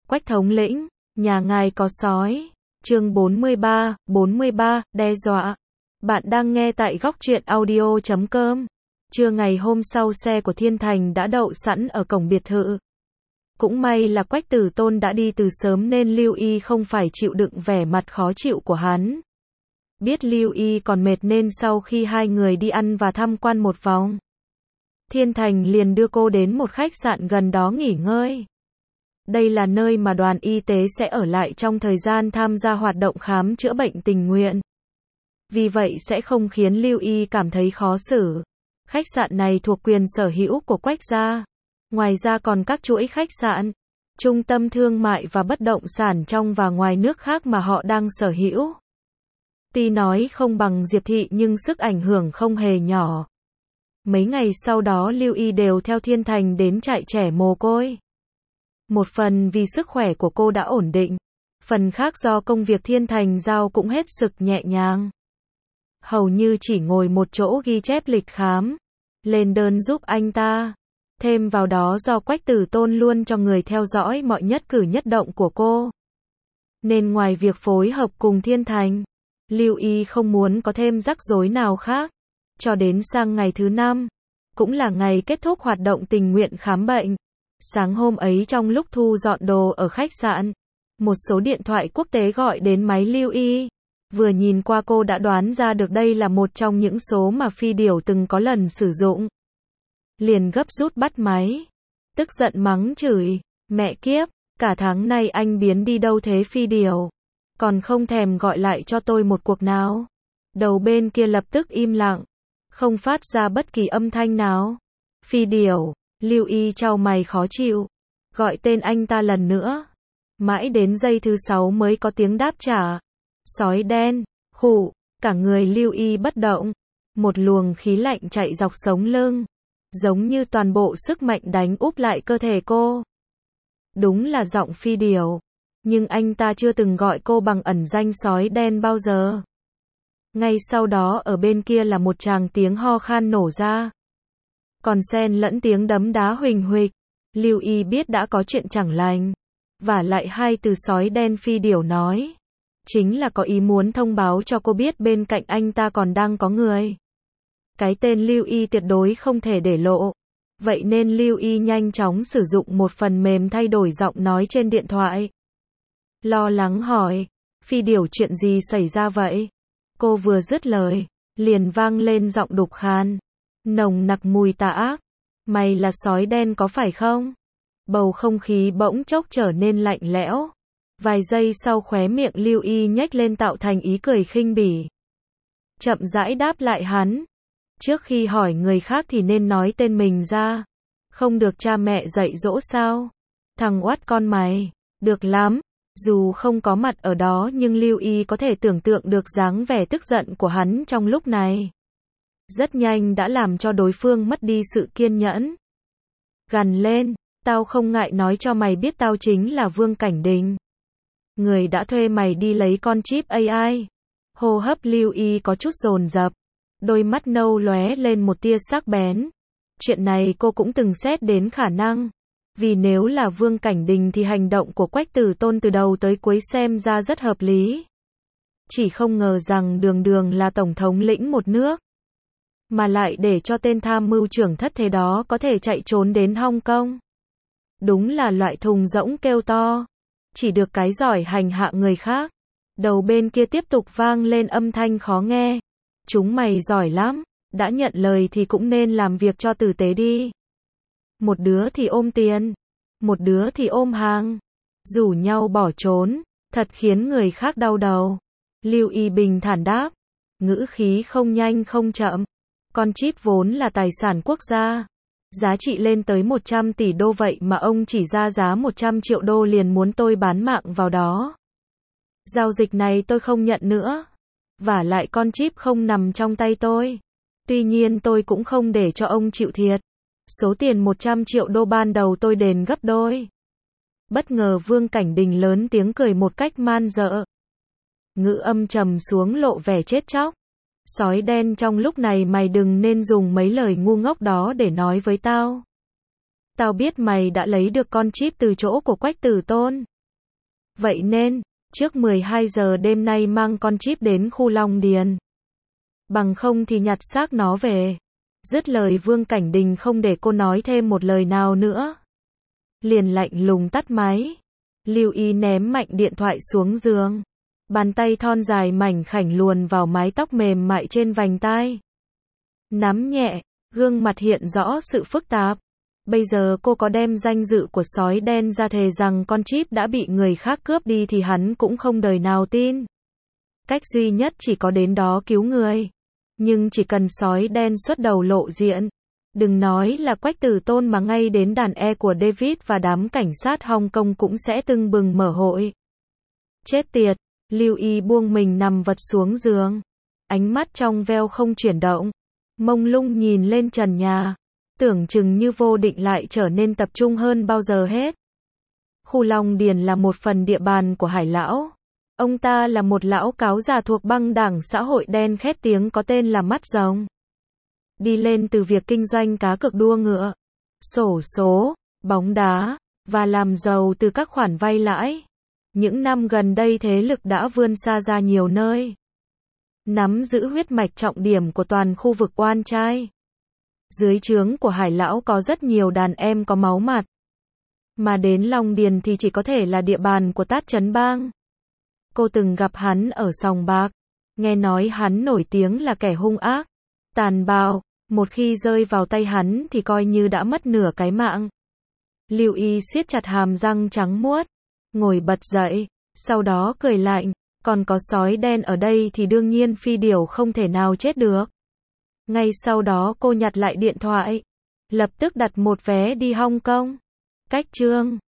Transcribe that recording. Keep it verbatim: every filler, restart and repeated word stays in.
Quách thống lĩnh, nhà ngài có sói. Chương bốn mươi ba, bốn mươi ba, đe dọa. Bạn đang nghe tại góc truyện audio chấm com. Trưa ngày hôm sau xe của Thiên Thành đã đậu sẵn ở cổng biệt thự. Cũng may là Quách Tử Tôn đã đi từ sớm nên Lưu Y không phải chịu đựng vẻ mặt khó chịu của hắn. Biết Lưu Y còn mệt nên sau khi hai người đi ăn và tham quan một vòng, Thiên Thành liền đưa cô đến một khách sạn gần đó nghỉ ngơi. Đây là nơi mà đoàn y tế sẽ ở lại trong thời gian tham gia hoạt động khám chữa bệnh tình nguyện. Vì vậy sẽ không khiến Lưu Y cảm thấy khó xử. Khách sạn này thuộc quyền sở hữu của Quách gia. Ngoài ra còn các chuỗi khách sạn, trung tâm thương mại và bất động sản trong và ngoài nước khác mà họ đang sở hữu. Tuy nói không bằng Diệp Thị nhưng sức ảnh hưởng không hề nhỏ. Mấy ngày sau đó Lưu Y đều theo Thiên Thành đến trại trẻ mồ côi. Một phần vì sức khỏe của cô đã ổn định, phần khác do công việc Thiên Thành giao cũng hết sức nhẹ nhàng. Hầu như chỉ ngồi một chỗ ghi chép lịch khám, lên đơn giúp anh ta. Thêm vào đó do Quách Tử Tôn luôn cho người theo dõi mọi nhất cử nhất động của cô, nên ngoài việc phối hợp cùng Thiên Thành, Lưu Y không muốn có thêm rắc rối nào khác. Cho đến sang ngày thứ năm, cũng là ngày kết thúc hoạt động tình nguyện khám bệnh. Sáng hôm ấy trong lúc thu dọn đồ ở khách sạn, một số điện thoại quốc tế gọi đến máy Lưu Y. Vừa nhìn qua cô đã đoán ra được đây là một trong những số mà Phi Điểu từng có lần sử dụng. Liền gấp rút bắt máy, tức giận mắng chửi, mẹ kiếp, cả tháng nay anh biến đi đâu thế Phi Điểu, còn không thèm gọi lại cho tôi một cuộc nào. Đầu bên kia lập tức im lặng, không phát ra bất kỳ âm thanh nào. Phi Điểu, Lưu Y chau mày khó chịu, gọi tên anh ta lần nữa. Mãi đến giây thứ sáu mới có tiếng đáp trả. Sói đen, khụ, cả người Lưu Y bất động. Một luồng khí lạnh chạy dọc sống lưng, giống như toàn bộ sức mạnh đánh úp lại cơ thể cô. Đúng là giọng Phi Điểu, nhưng anh ta chưa từng gọi cô bằng ẩn danh sói đen bao giờ. Ngay sau đó ở bên kia là một tràng tiếng ho khan nổ ra, còn xen lẫn tiếng đấm đá huỳnh huỵch. Lưu Y biết đã có chuyện chẳng lành. Và lại hai từ sói đen Phi Điểu nói, chính là có ý muốn thông báo cho cô biết bên cạnh anh ta còn đang có người. Cái tên Lưu Y tuyệt đối không thể để lộ. Vậy nên Lưu Y nhanh chóng sử dụng một phần mềm thay đổi giọng nói trên điện thoại. Lo lắng hỏi, Phi Điểu chuyện gì xảy ra vậy? Cô vừa dứt lời, liền vang lên giọng đục khan, nồng nặc mùi tà ác. Mày là sói đen có phải không? Bầu không khí bỗng chốc trở nên lạnh lẽo. Vài giây sau khóe miệng Lưu Y nhếch lên tạo thành ý cười khinh bỉ. Chậm rãi đáp lại hắn. Trước khi hỏi người khác thì nên nói tên mình ra. Không được cha mẹ dạy dỗ sao? Thằng oát con mày. Được lắm. Dù không có mặt ở đó nhưng Lưu Y có thể tưởng tượng được dáng vẻ tức giận của hắn trong lúc này. Rất nhanh đã làm cho đối phương mất đi sự kiên nhẫn. Gằn lên, tao không ngại nói cho mày biết tao chính là Vương Cảnh Đình. Người đã thuê mày đi lấy con chip a i. Hô hấp Lưu Y có chút dồn dập, đôi mắt nâu lóe lên một tia sắc bén. Chuyện này cô cũng từng xét đến khả năng. Vì nếu là Vương Cảnh Đình thì hành động của Quách Tử Tôn từ đầu tới cuối xem ra rất hợp lý. Chỉ không ngờ rằng đường đường là tổng thống lĩnh một nước, mà lại để cho tên tham mưu trưởng thất thế đó có thể chạy trốn đến Hong Kong. Đúng là loại thùng rỗng kêu to, chỉ được cái giỏi hành hạ người khác. Đầu bên kia tiếp tục vang lên âm thanh khó nghe. Chúng mày giỏi lắm, đã nhận lời thì cũng nên làm việc cho tử tế đi. Một đứa thì ôm tiền, một đứa thì ôm hàng, rủ nhau bỏ trốn, thật khiến người khác đau đầu. Lưu Y bình thản đáp, ngữ khí không nhanh không chậm. Con chip vốn là tài sản quốc gia, giá trị lên tới một trăm tỷ đô vậy mà ông chỉ ra giá một trăm triệu đô liền muốn tôi bán mạng vào đó. Giao dịch này tôi không nhận nữa. Vả lại con chip không nằm trong tay tôi. Tuy nhiên tôi cũng không để cho ông chịu thiệt. Số tiền một trăm triệu đô ban đầu tôi đền gấp đôi. Bất ngờ Vương Cảnh Đình lớn tiếng cười một cách man dợ. Ngữ âm trầm xuống lộ vẻ chết chóc. Sói đen, trong lúc này mày đừng nên dùng mấy lời ngu ngốc đó để nói với tao. Tao biết mày đã lấy được con chip từ chỗ của Quách Tử Tôn. Vậy nên, trước mười hai giờ đêm nay mang con chip đến khu Long Điền. Bằng không thì nhặt xác nó về. Dứt lời Vương Cảnh Đình không để cô nói thêm một lời nào nữa. Liền lạnh lùng tắt máy. Lưu Ý ném mạnh điện thoại xuống giường. Bàn tay thon dài mảnh khảnh luồn vào mái tóc mềm mại trên vành tai. Nắm nhẹ, gương mặt hiện rõ sự phức tạp. Bây giờ cô có đem danh dự của sói đen ra thề rằng con chip đã bị người khác cướp đi thì hắn cũng không đời nào tin. Cách duy nhất chỉ có đến đó cứu người. Nhưng chỉ cần sói đen xuất đầu lộ diện. Đừng nói là Quách Tử Tôn mà ngay đến đàn e của David và đám cảnh sát Hong Kong cũng sẽ tưng bừng mở hội. Chết tiệt, Lưu Ý buông mình nằm vật xuống giường. Ánh mắt trong veo không chuyển động. Mông lung nhìn lên trần nhà. Tưởng chừng như vô định lại trở nên tập trung hơn bao giờ hết. Khu Long Điền là một phần địa bàn của Hải Lão. Ông ta là một lão cáo già thuộc băng đảng xã hội đen khét tiếng có tên là Mắt Rồng. Đi lên từ việc kinh doanh cá cược đua ngựa, xổ số, bóng đá, và làm giàu từ các khoản vay lãi. Những năm gần đây thế lực đã vươn xa ra nhiều nơi. Nắm giữ huyết mạch trọng điểm của toàn khu vực oan trai. Dưới trướng của Hải Lão có rất nhiều đàn em có máu mặt. Mà đến Long Điền thì chỉ có thể là địa bàn của Tát Chấn Bang. Cô từng gặp hắn ở sòng bạc. Nghe nói hắn nổi tiếng là kẻ hung ác, tàn bạo. Một khi rơi vào tay hắn thì coi như đã mất nửa cái mạng. Lưu Ý siết chặt hàm răng trắng muốt. Ngồi bật dậy. Sau đó cười lạnh. Còn có sói đen ở đây thì đương nhiên Phi Điểu không thể nào chết được. Ngay sau đó cô nhặt lại điện thoại. Lập tức đặt một vé đi Hong Kong. Cách chương